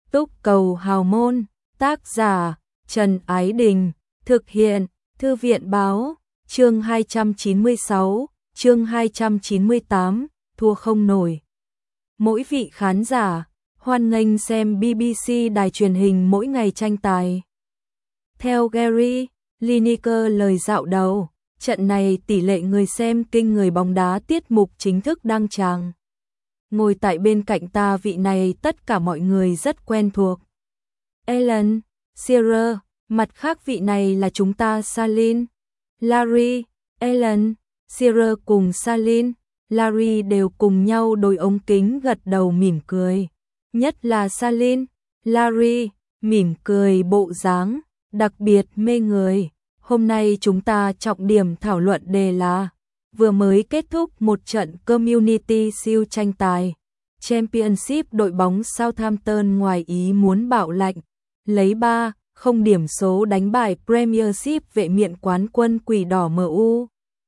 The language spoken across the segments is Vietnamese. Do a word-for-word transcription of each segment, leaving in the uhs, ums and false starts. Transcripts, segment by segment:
Túc cầu hào môn, tác giả Trần Ái Đình, thực hiện Thư viện Báo, chương hai trăm chín mươi sáu, chương hai trăm chín mươi tám, thua không nổi. Mỗi vị khán giả, hoan nghênh xem bê bê xê đài truyền hình mỗi ngày tranh tài. Theo Gary Lineker lời dạo đầu, trận này tỷ lệ người xem kinh người bóng đá tiết mục chính thức đăng tràng. Ngồi tại bên cạnh ta vị này tất cả mọi người rất quen thuộc. Alan Shearer, mặt khác vị này là chúng ta Salin, Larry, Alan Shearer cùng Salin, Larry đều cùng nhau đôi ống kính gật đầu mỉm cười. Nhất là Salin, Larry, mỉm cười bộ dáng đặc biệt mê người. Hôm nay chúng ta trọng điểm thảo luận đề là vừa mới kết thúc một trận Community Shield tranh tài. Championship đội bóng Southampton ngoài ý muốn bạo lệnh, lấy ba không điểm số đánh bại Premiership vệ miện quán quân Quỷ Đỏ em u.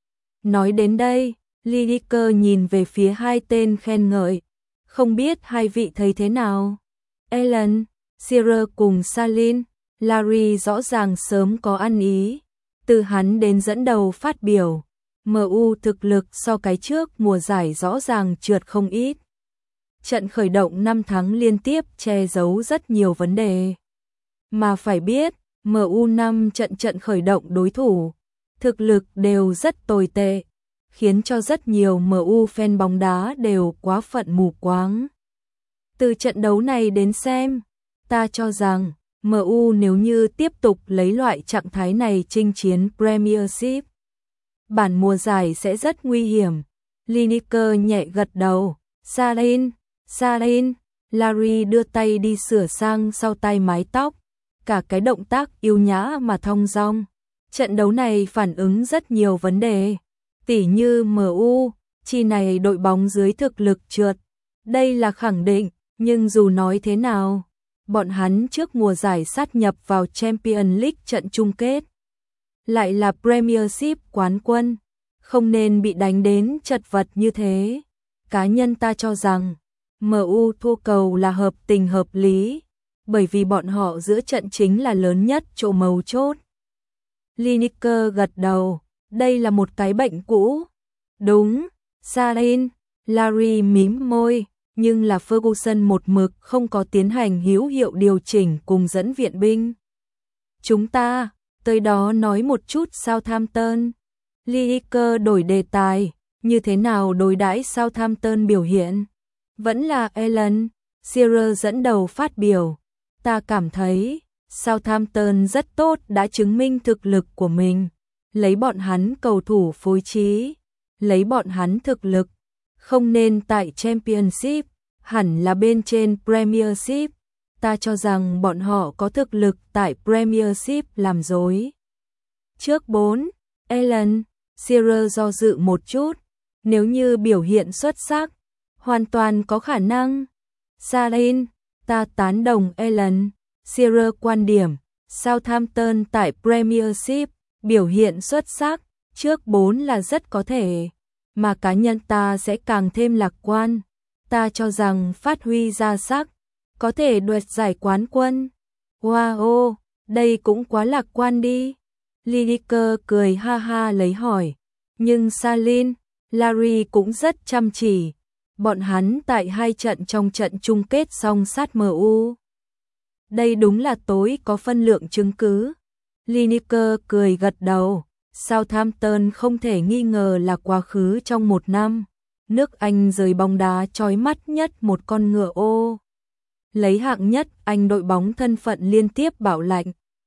Nói đến đây, Lineker nhìn về phía hai tên khen ngợi. Không biết hai vị thấy thế nào? Alan Shearer cùng Salin, Larry rõ ràng sớm có ăn ý. Từ hắn đến dẫn đầu phát biểu, em u thực lực so cái trước mùa giải rõ ràng trượt không ít. Trận khởi động năm tháng liên tiếp che giấu rất nhiều vấn đề. Mà phải biết, em u năm trận trận khởi động đối thủ, thực lực đều rất tồi tệ, khiến cho rất nhiều em u fan bóng đá đều quá phận mù quáng. Từ trận đấu này đến xem, ta cho rằng em u nếu như tiếp tục lấy loại trạng thái này chinh chiến Premiership, bản mùa giải sẽ rất nguy hiểm. Lineker nhẹ gật đầu. Salin, Salin, Larry đưa tay đi sửa sang sau tay mái tóc, cả cái động tác yêu nhã mà thong dong. Trận đấu này phản ứng rất nhiều vấn đề, tỉ như em u, chi này đội bóng dưới thực lực trượt. Đây là khẳng định, nhưng dù nói thế nào, bọn hắn trước mùa giải sát nhập vào Champions League trận chung kết, lại là Premiership quán quân, không nên bị đánh đến chật vật như thế. Cá nhân ta cho rằng em u thua cầu là hợp tình hợp lý, bởi vì bọn họ giữa trận chính là lớn nhất chỗ mấu chốt. Lineker gật đầu, đây là một cái bệnh cũ. Đúng, Salin, Larry mím môi, nhưng là Ferguson một mực không có tiến hành hữu hiệu điều chỉnh cùng dẫn viện binh. Chúng ta tới đó nói một chút Southampton. Lineker đổi đề tài, như thế nào đối đãi Southampton biểu hiện? Vẫn là Alan Shearer dẫn đầu phát biểu. Ta cảm thấy Southampton rất tốt, đã chứng minh thực lực của mình. Lấy bọn hắn cầu thủ phối trí, lấy bọn hắn thực lực, không nên tại Championship, hẳn là bên trên Premiership. Ta cho rằng bọn họ có thực lực tại Premiership làm dối. Trước bốn, Alan Shearer do dự một chút, nếu như biểu hiện xuất sắc, hoàn toàn có khả năng. Salin, ta tán đồng Alan Shearer quan điểm, Southampton tại Premiership biểu hiện xuất sắc, trước bốn là rất có thể, mà cá nhân ta sẽ càng thêm lạc quan. Ta cho rằng phát huy ra sắc, có thể đoạt giải quán quân. Wow, đây cũng quá lạc quan đi. Lineker cười ha ha lấy hỏi, nhưng Salin, Larry cũng rất chăm chỉ. Bọn hắn tại hai trận trong trận chung kết song sát em u. Đây đúng là tối có phân lượng chứng cứ. Lineker cười gật đầu. Southampton không thể nghi ngờ là quá khứ trong một năm, nước Anh rời bóng đá chói mắt nhất một con ngựa ô. Lấy hạng nhất Anh đội bóng thân phận liên tiếp bảo lãnh,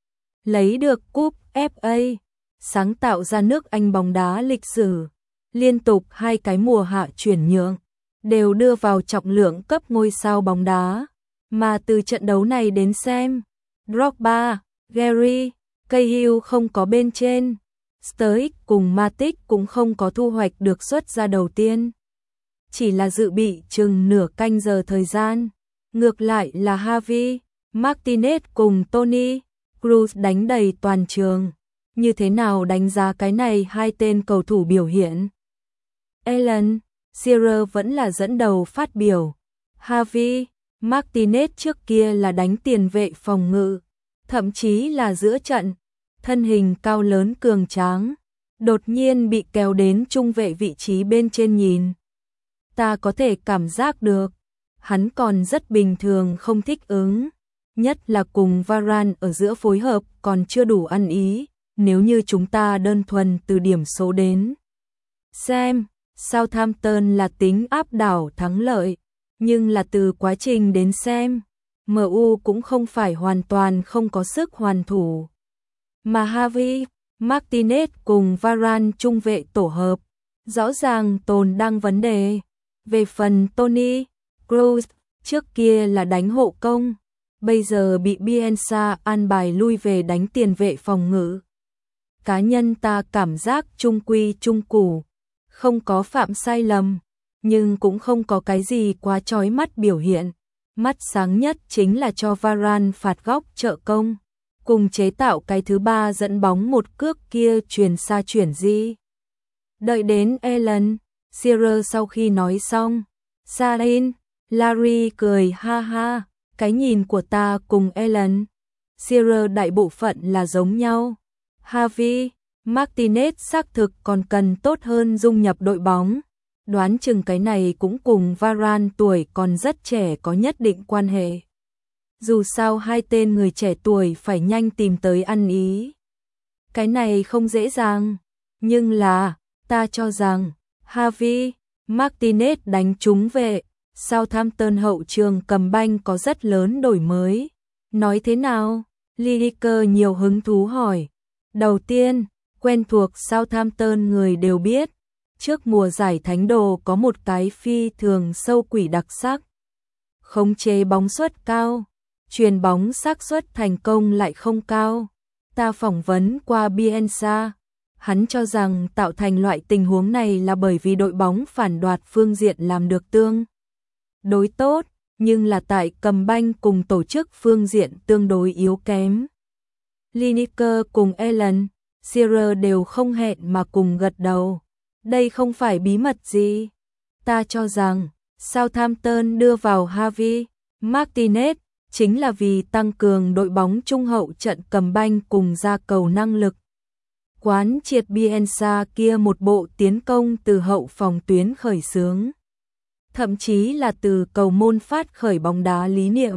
lấy được cúp ép a, sáng tạo ra nước Anh bóng đá lịch sử, liên tục hai cái mùa hạ chuyển nhượng, đều đưa vào trọng lượng cấp ngôi sao bóng đá. Mà từ trận đấu này đến xem, Drogba, Gary, Cahill không có bên trên, Sturridge cùng Matic cũng không có thu hoạch được suất ra đầu tiên, chỉ là dự bị chừng nửa canh giờ thời gian. Ngược lại là Javi, Martinez cùng Toni Kroos đánh đầy toàn trường. Như thế nào đánh giá cái này hai tên cầu thủ biểu hiện? Alan Shearer vẫn là dẫn đầu phát biểu. Javi, Martinez trước kia là đánh tiền vệ phòng ngự, thậm chí là giữa trận, thân hình cao lớn cường tráng, đột nhiên bị kéo đến trung vệ vị trí bên trên nhìn. Ta có thể cảm giác được, hắn còn rất bình thường không thích ứng, nhất là cùng Varane ở giữa phối hợp còn chưa đủ ăn ý, nếu như chúng ta đơn thuần từ điểm số đến xem, Southampton là tính áp đảo thắng lợi, nhưng là từ quá trình đến xem, em u cũng không phải hoàn toàn không có sức hoàn thủ. Mà Javi, Martinez cùng Varane trung vệ tổ hợp, rõ ràng tồn đang vấn đề. Về phần Toni Kroos, trước kia là đánh hộ công, bây giờ bị Bielsa an bài lui về đánh tiền vệ phòng ngự. Cá nhân ta cảm giác trung quy trung củ, không có phạm sai lầm, nhưng cũng không có cái gì quá chói mắt biểu hiện. Mắt sáng nhất chính là cho Varane phạt góc trợ công, cùng chế tạo cái thứ ba dẫn bóng một cước kia truyền xa chuyển di. Đợi đến Alan Shearer sau khi nói xong, Sarin, Larry cười ha ha, cái nhìn của ta cùng Alan Shearer đại bộ phận là giống nhau. Javi, Martinez xác thực còn cần tốt hơn dung nhập đội bóng. Đoán chừng cái này cũng cùng Varane tuổi còn rất trẻ có nhất định quan hệ. Dù sao hai tên người trẻ tuổi phải nhanh tìm tới ăn ý. Cái này không dễ dàng, nhưng là, ta cho rằng, Javi, Martinez đánh trúng vệ, Southampton hậu trường cầm banh có rất lớn đổi mới. Nói thế nào? Lineker nhiều hứng thú hỏi. Đầu tiên, quen thuộc Southampton người đều biết, trước mùa giải Thánh Đồ có một cái phi thường sâu quỷ đặc sắc. Khống chế bóng suất cao, chuyền bóng xác suất thành công lại không cao. Ta phỏng vấn qua Bielsa, hắn cho rằng tạo thành loại tình huống này là bởi vì đội bóng phản đoạt phương diện làm được tương đối tốt, nhưng là tại cầm banh cùng tổ chức phương diện tương đối yếu kém. Lineker cùng Alan Shearer đều không hẹn mà cùng gật đầu. Đây không phải bí mật gì. Ta cho rằng Southampton đưa vào Javi, Martinez chính là vì tăng cường đội bóng trung hậu trận cầm banh cùng ra cầu năng lực. Quán triệt Bielsa kia một bộ tiến công từ hậu phòng tuyến khởi xướng, thậm chí là từ cầu môn phát khởi bóng đá lý niệm.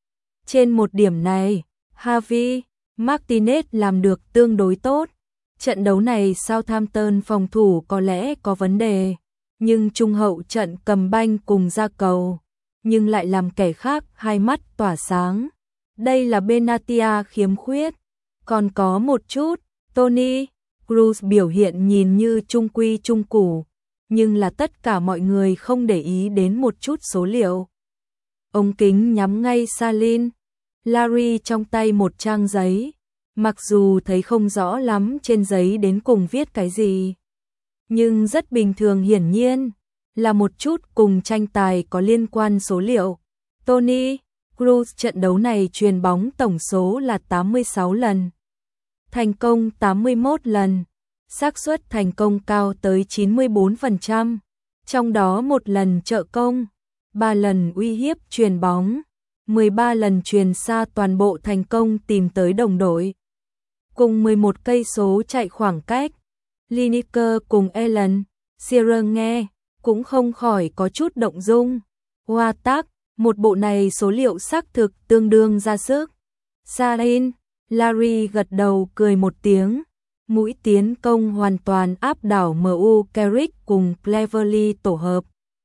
Trên một điểm này, Javi, Martinez làm được tương đối tốt. Trận đấu này Southampton phòng thủ có lẽ có vấn đề, nhưng trung hậu trận cầm banh cùng ra cầu, nhưng lại làm kẻ khác hai mắt tỏa sáng. Đây là Benatia khiếm khuyết. Còn có một chút, Toni Kroos biểu hiện nhìn như trung quy trung củ, nhưng là tất cả mọi người không để ý đến một chút số liệu. Ống kính nhắm ngay Salin, Larry trong tay một trang giấy. Mặc dù thấy không rõ lắm trên giấy đến cùng viết cái gì, nhưng rất bình thường, hiển nhiên là một chút cùng tranh tài có liên quan số liệu. Toni Kroos trận đấu này chuyền bóng tổng số là tám mươi sáu lần, thành công tám mươi mốt lần, xác suất thành công cao tới chín mươi bốn phần trăm, trong đó một lần trợ công, ba lần uy hiếp chuyền bóng, mười ba lần chuyền xa toàn bộ thành công tìm tới đồng đội. Cùng mười một cây số chạy khoảng cách, Lineker cùng Alan Shearer nghe cũng không khỏi có chút động dung. Hoa tác, một bộ này số liệu xác thực tương đương ra sức. Sarin, Larry gật đầu cười một tiếng. Mũi tiến công hoàn toàn áp đảo em u Carrick cùng Cleverley tổ hợp.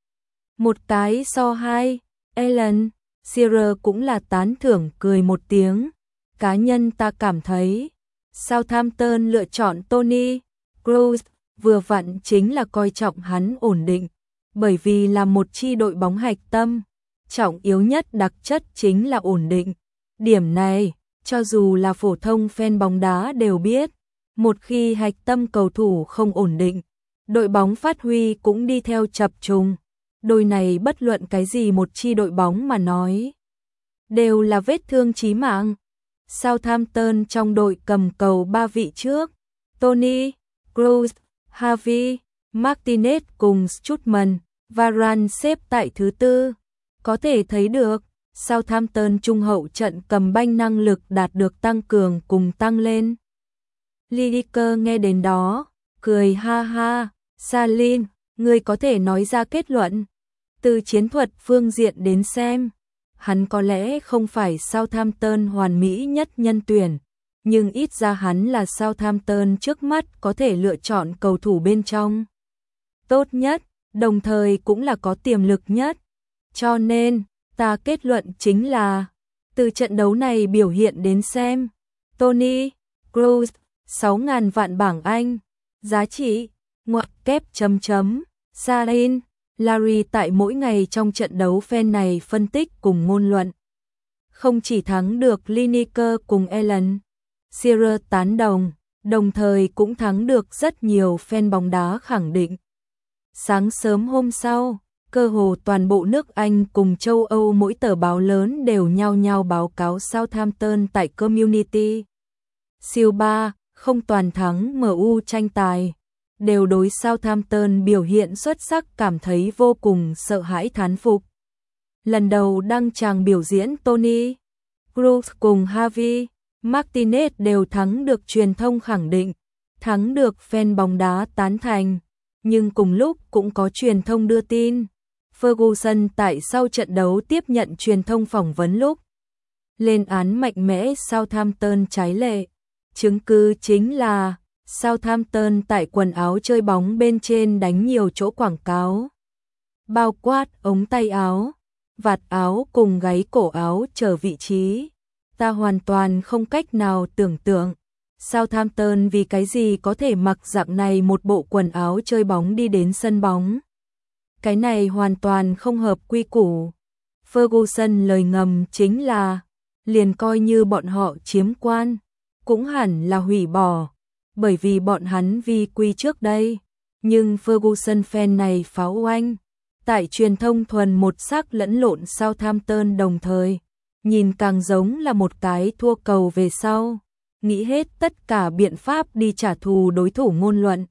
Một cái so hai, Alan Shearer cũng là tán thưởng cười một tiếng. Cá nhân ta cảm thấy Southampton lựa chọn Toni Kroos vừa vặn chính là coi trọng hắn ổn định, bởi vì là một chi đội bóng hạch tâm, trọng yếu nhất đặc chất chính là ổn định. Điểm này, cho dù là phổ thông fan bóng đá đều biết, một khi hạch tâm cầu thủ không ổn định, đội bóng phát huy cũng đi theo chập trùng. Đôi này bất luận cái gì một chi đội bóng mà nói, đều là vết thương chí mạng. Southampton trong đội cầm cầu ba vị trước, Toni Kroos, Javi, Martinez cùng Strootman, Varane xếp tại thứ tư. Có thể thấy được, Southampton trung hậu trận cầm banh năng lực đạt được tăng cường cùng tăng lên. Lineker nghe đến đó, cười ha ha, Salin, ngươi có thể nói ra kết luận. Từ chiến thuật phương diện đến xem, hắn có lẽ không phải Southampton hoàn mỹ nhất nhân tuyển, nhưng ít ra hắn là Southampton trước mắt có thể lựa chọn cầu thủ bên trong tốt nhất, đồng thời cũng là có tiềm lực nhất. Cho nên, ta kết luận chính là, từ trận đấu này biểu hiện đến xem, Tony Kroos, sáu nghìn vạn bảng Anh, giá trị, ngoặc kép chấm chấm, Salin, Larry tại mỗi ngày trong trận đấu fan này phân tích cùng ngôn luận. Không chỉ thắng được Lineker cùng Alan Shearer tán đồng, đồng thời cũng thắng được rất nhiều fan bóng đá khẳng định. Sáng sớm hôm sau, cơ hồ toàn bộ nước Anh cùng châu Âu mỗi tờ báo lớn đều nhao nhao báo cáo Southampton tại Community Shield ba, không toàn thắng em u tranh tài, đều đối Southampton biểu hiện xuất sắc cảm thấy vô cùng sợ hãi thán phục. Lần đầu đăng tràng biểu diễn Tony Kroos cùng Javi Martinez đều thắng được truyền thông khẳng định, thắng được fan bóng đá tán thành, nhưng cùng lúc cũng có truyền thông đưa tin. Ferguson tại sau trận đấu tiếp nhận truyền thông phỏng vấn lúc lên án mạnh mẽ Southampton trái lệ. Chứng cứ chính là Southampton tại quần áo chơi bóng bên trên đánh nhiều chỗ quảng cáo, bao quát ống tay áo, vạt áo cùng gáy cổ áo trở vị trí. Ta hoàn toàn không cách nào tưởng tượng Southampton vì cái gì có thể mặc dạng này một bộ quần áo chơi bóng đi đến sân bóng. Cái này hoàn toàn không hợp quy củ. Ferguson lời ngầm chính là, liền coi như bọn họ chiếm quan, cũng hẳn là hủy bỏ, bởi vì bọn hắn vi quy trước đây. Nhưng Ferguson fan này pháo oanh, tại truyền thông thuần một sắc lẫn lộn Southampton đồng thời, nhìn càng giống là một cái thua cầu về sau, nghĩ hết tất cả biện pháp đi trả thù đối thủ ngôn luận.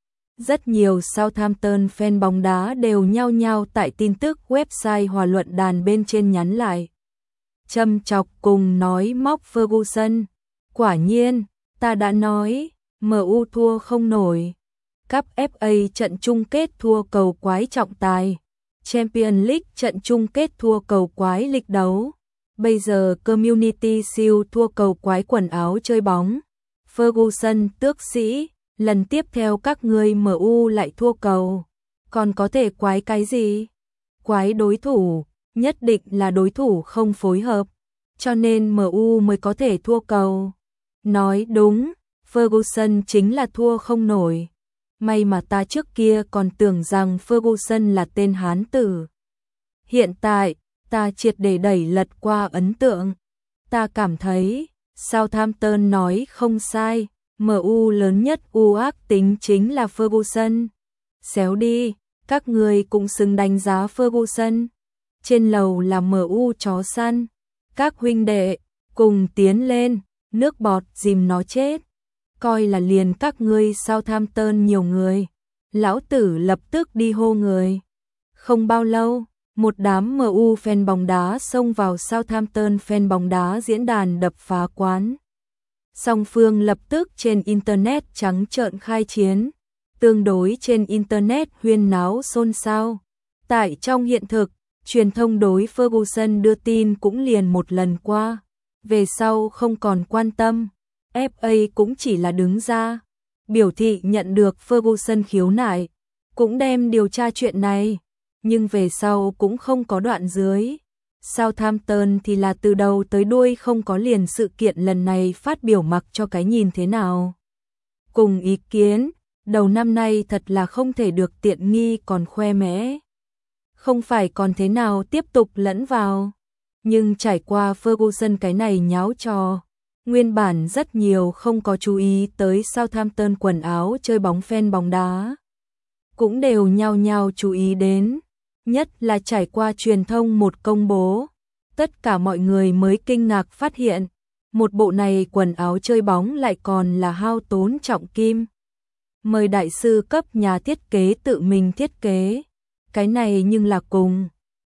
Rất nhiều Southampton fan bóng đá đều nhao nhao tại tin tức website hòa luận đàn bên trên nhắn lại, châm chọc cùng nói móc Ferguson. Quả nhiên, ta đã nói, em u thua không nổi. Cup ép a trận chung kết thua cầu quái trọng tài, Champions League trận chung kết thua cầu quái lịch đấu. Bây giờ Community Shield thua cầu quái quần áo chơi bóng. Ferguson tước sĩ, lần tiếp theo các ngươi em u lại thua cầu. Còn có thể quái cái gì? Quái đối thủ, nhất định là đối thủ không phối hợp, cho nên em u mới có thể thua cầu. Nói đúng, Ferguson chính là thua không nổi. May mà ta trước kia còn tưởng rằng Ferguson là tên Hán tử. Hiện tại, ta triệt để đẩy lật qua ấn tượng. Ta cảm thấy, Southampton nói không sai, em u lớn nhất u ác tính chính là Ferguson. Xéo đi, các người cũng xứng đánh giá Ferguson. Trên lầu là em u chó săn. Các huynh đệ, cùng tiến lên, nước bọt dìm nó chết. Coi là liền các ngươi Southampton nhiều người. Lão tử lập tức đi hô người. Không bao lâu, một đám em u fan bóng đá xông vào Southampton fan bóng đá diễn đàn đập phá quán. Song phương lập tức trên Internet trắng trợn khai chiến. Tương đối trên Internet huyên náo xôn xao. Tại trong hiện thực, truyền thông đối Ferguson đưa tin cũng liền một lần qua. Về sau không còn quan tâm. ép a cũng chỉ là đứng ra, biểu thị nhận được Ferguson khiếu nại, cũng đem điều tra chuyện này, nhưng về sau cũng không có đoạn dưới. Southampton thì là từ đầu tới đuôi không có liền sự kiện lần này phát biểu mặc cho cái nhìn thế nào. Cùng ý kiến, đầu năm nay thật là không thể được tiện nghi còn khoe mẽ. Không phải còn thế nào tiếp tục lẫn vào, nhưng trải qua Ferguson cái này nháo trò. Nguyên bản rất nhiều không có chú ý tới Southampton quần áo chơi bóng fan bóng đá. Cũng đều nhao nhao chú ý đến. Nhất là trải qua truyền thông một công bố. Tất cả mọi người mới kinh ngạc phát hiện. Một bộ này quần áo chơi bóng lại còn là hao tốn trọng kim. Mời đại sư cấp nhà thiết kế tự mình thiết kế. Cái này nhưng là cùng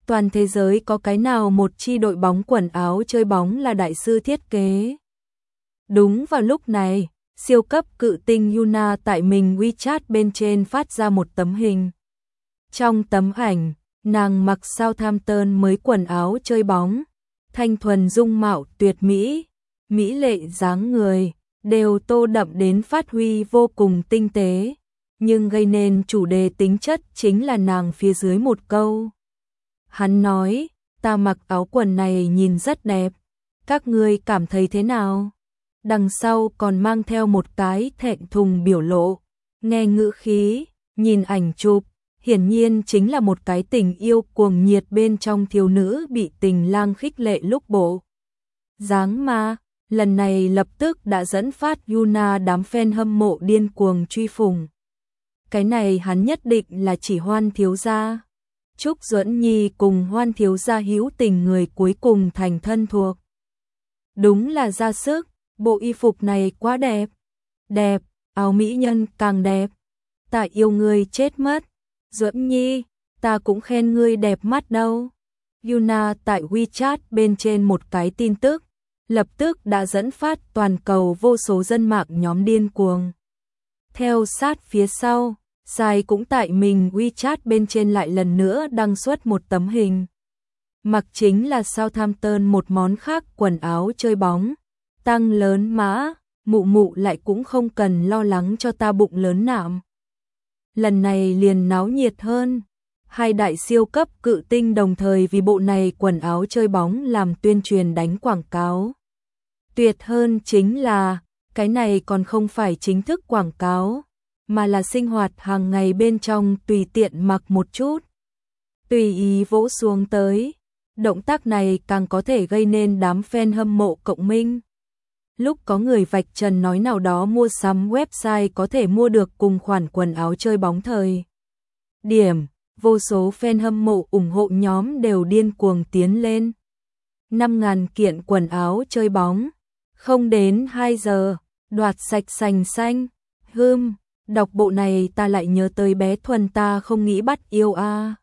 Toàn thế giới có cái nào một chi đội bóng quần áo chơi bóng là đại sư thiết kế. Đúng vào lúc này, siêu cấp cự tinh Yuna tại mình WeChat bên trên phát ra một tấm hình. Trong tấm ảnh, nàng mặc Southampton mới quần áo chơi bóng, thanh thuần dung mạo tuyệt mỹ, mỹ lệ dáng người, đều tô đậm đến phát huy vô cùng tinh tế, nhưng gây nên chủ đề tính chất chính là nàng phía dưới một câu. Hắn nói, ta mặc áo quần này nhìn rất đẹp, các ngươi cảm thấy thế nào? Đằng sau còn mang theo một cái thẹn thùng biểu lộ, nghe ngữ khí, nhìn ảnh chụp, hiển nhiên chính là một cái tình yêu cuồng nhiệt bên trong thiếu nữ bị tình lang khích lệ lúc bộ. Dáng mà, lần này lập tức đã dẫn phát Yuna đám fan hâm mộ điên cuồng truy phùng. Cái này hắn nhất định là chỉ Hoan thiếu gia. Trúc Duẫn Nhi cùng Hoan thiếu gia hữu tình người cuối cùng thành thân thuộc. Đúng là ra sức, bộ y phục này quá đẹp. Đẹp, áo mỹ nhân càng đẹp. Ta yêu ngươi chết mất. Duẫn Nhi, ta cũng khen ngươi đẹp mắt đâu. Yuna tại WeChat bên trên một cái tin tức, lập tức đã dẫn phát toàn cầu vô số dân mạng nhóm điên cuồng. Theo sát phía sau, Sai cũng tại mình WeChat bên trên lại lần nữa đăng xuất một tấm hình. Mặc chính là Southampton một món khác quần áo chơi bóng, tăng lớn mã, mụ mụ lại cũng không cần lo lắng cho ta bụng lớn nạm. Lần này liền náo nhiệt hơn, hai đại siêu cấp cự tinh đồng thời vì bộ này quần áo chơi bóng làm tuyên truyền đánh quảng cáo. Tuyệt hơn chính là, cái này còn không phải chính thức quảng cáo, mà là sinh hoạt hàng ngày bên trong tùy tiện mặc một chút. Tùy ý vỗ xuống tới, động tác này càng có thể gây nên đám fan hâm mộ cộng minh. Lúc có người vạch trần nói nào đó mua sắm website có thể mua được cùng khoản quần áo chơi bóng thời điểm, vô số fan hâm mộ ủng hộ nhóm đều điên cuồng tiến lên. năm nghìn kiện quần áo chơi bóng, không đến hai giờ, đoạt sạch sành xanh. Hừm, đọc bộ này ta lại nhớ tới bé Thuần ta không nghĩ bắt yêu a. À.